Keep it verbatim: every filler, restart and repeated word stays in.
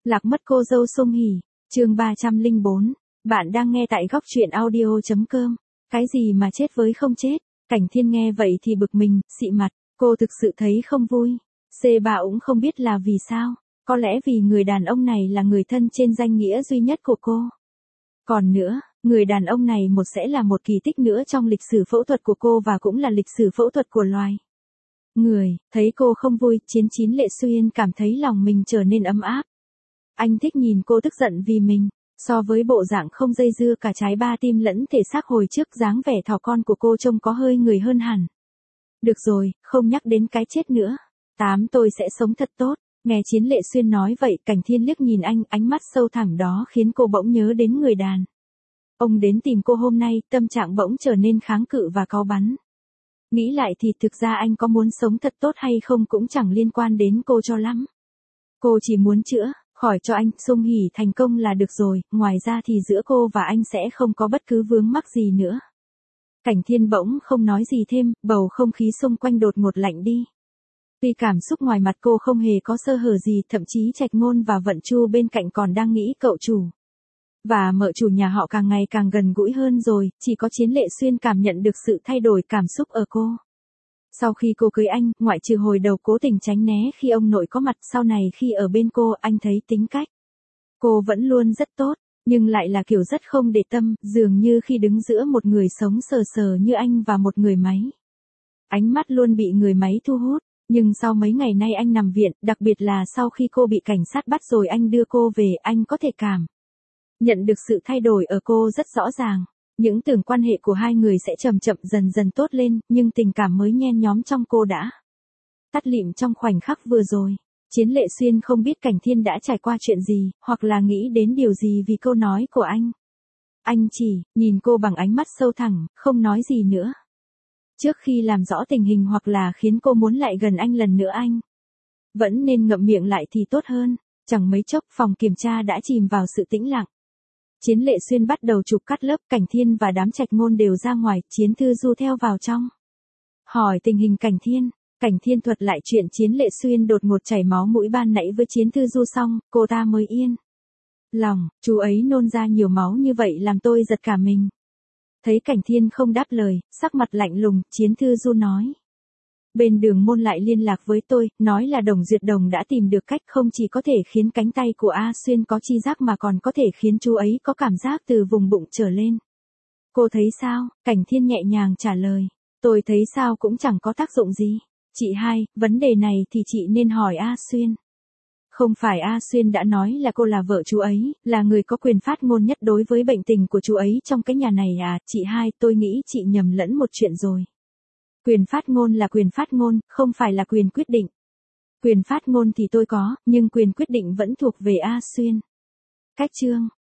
Lạc mất cô dâu Song Hỷ, chương ba trăm lẻ bốn. Bạn đang nghe tại góc truyện audio chấm com. Cái gì mà chết với không chết? Cảnh Thiên nghe vậy thì bực mình, xị mặt, cô thực sự thấy không vui. C bà cũng không biết là vì sao, có lẽ vì người đàn ông này là người thân trên danh nghĩa duy nhất của cô. Còn nữa, người đàn ông này một sẽ là một kỳ tích nữa trong lịch sử phẫu thuật của cô và cũng là lịch sử phẫu thuật của loài người. Thấy cô không vui, Chiến Chín Lệ Xuyên cảm thấy lòng mình trở nên ấm áp. Anh thích nhìn cô tức giận vì mình, so với bộ dạng không dây dưa cả trái ba tim lẫn thể xác hồi trước, dáng vẻ thỏ con của cô trông có hơi người hơn hẳn. Được rồi, không nhắc đến cái chết nữa. Tám tôi sẽ sống thật tốt. Nghe Chiến Lệ Xuyên nói vậy, Cảnh Thiên liếc nhìn anh, ánh mắt sâu thẳm đó khiến cô bỗng nhớ đến người đàn ông đến tìm cô hôm nay, tâm trạng bỗng trở nên kháng cự và cáu bắn. Nghĩ lại thì thực ra anh có muốn sống thật tốt hay không cũng chẳng liên quan đến cô cho lắm. Cô chỉ muốn chữa khỏi cho anh Song Hỷ thành công là được rồi, ngoài ra thì giữa cô và anh sẽ không có bất cứ vướng mắc gì nữa. Cảnh Thiên bỗng không nói gì thêm, bầu không khí xung quanh đột ngột lạnh đi. Tuy cảm xúc ngoài mặt cô không hề có sơ hở gì, thậm chí Trạch Ngôn và Vận Chu bên cạnh còn đang nghĩ cậu chủ và mợ chủ nhà họ càng ngày càng gần gũi hơn rồi, chỉ có Chiến Lệ Xuyên cảm nhận được sự thay đổi cảm xúc ở cô. Sau khi cô cưới anh, ngoại trừ hồi đầu cố tình tránh né khi ông nội có mặt, sau này khi ở bên cô, anh thấy tính cách cô vẫn luôn rất tốt, nhưng lại là kiểu rất không để tâm, dường như khi đứng giữa một người sống sờ sờ như anh và một người máy. Ánh mắt luôn bị người máy thu hút, nhưng sau mấy ngày nay anh nằm viện, đặc biệt là sau khi cô bị cảnh sát bắt rồi anh đưa cô về, anh có thể cảm nhận được sự thay đổi ở cô rất rõ ràng. Những tưởng quan hệ của hai người sẽ chậm chậm dần dần tốt lên, nhưng tình cảm mới nhen nhóm trong cô đã tắt lịm trong khoảnh khắc vừa rồi. Chiến Lệ Xuyên không biết Cảnh Thiên đã trải qua chuyện gì, hoặc là nghĩ đến điều gì vì câu nói của anh. Anh chỉ nhìn cô bằng ánh mắt sâu thẳm, không nói gì nữa. Trước khi làm rõ tình hình hoặc là khiến cô muốn lại gần anh lần nữa, anh vẫn nên ngậm miệng lại thì tốt hơn. Chẳng mấy chốc phòng kiểm tra đã chìm vào sự tĩnh lặng. Chiến Lệ Xuyên bắt đầu chụp cắt lớp, Cảnh Thiên và đám Trạch Ngôn đều ra ngoài, Chiến Thư Du theo vào trong. Hỏi tình hình Cảnh Thiên, Cảnh Thiên thuật lại chuyện Chiến Lệ Xuyên đột ngột chảy máu mũi ban nãy với Chiến Thư Du xong, cô ta mới yên lòng, chú ấy nôn ra nhiều máu như vậy làm tôi giật cả mình. Thấy Cảnh Thiên không đáp lời, sắc mặt lạnh lùng, Chiến Thư Du nói. Bên Đường Môn lại liên lạc với tôi, nói là Đồng Duyệt Đồng đã tìm được cách không chỉ có thể khiến cánh tay của A Xuyên có chi giác mà còn có thể khiến chú ấy có cảm giác từ vùng bụng trở lên. Cô thấy sao? Cảnh Thiên nhẹ nhàng trả lời. Tôi thấy sao cũng chẳng có tác dụng gì. Chị hai, vấn đề này thì chị nên hỏi A Xuyên. Không phải A Xuyên đã nói là cô là vợ chú ấy, là người có quyền phát ngôn nhất đối với bệnh tình của chú ấy trong cái nhà này à? Chị hai, tôi nghĩ chị nhầm lẫn một chuyện rồi. Quyền phát ngôn là quyền phát ngôn, không phải là quyền quyết định. Quyền phát ngôn thì tôi có, nhưng quyền quyết định vẫn thuộc về A Xuyên. Cách chương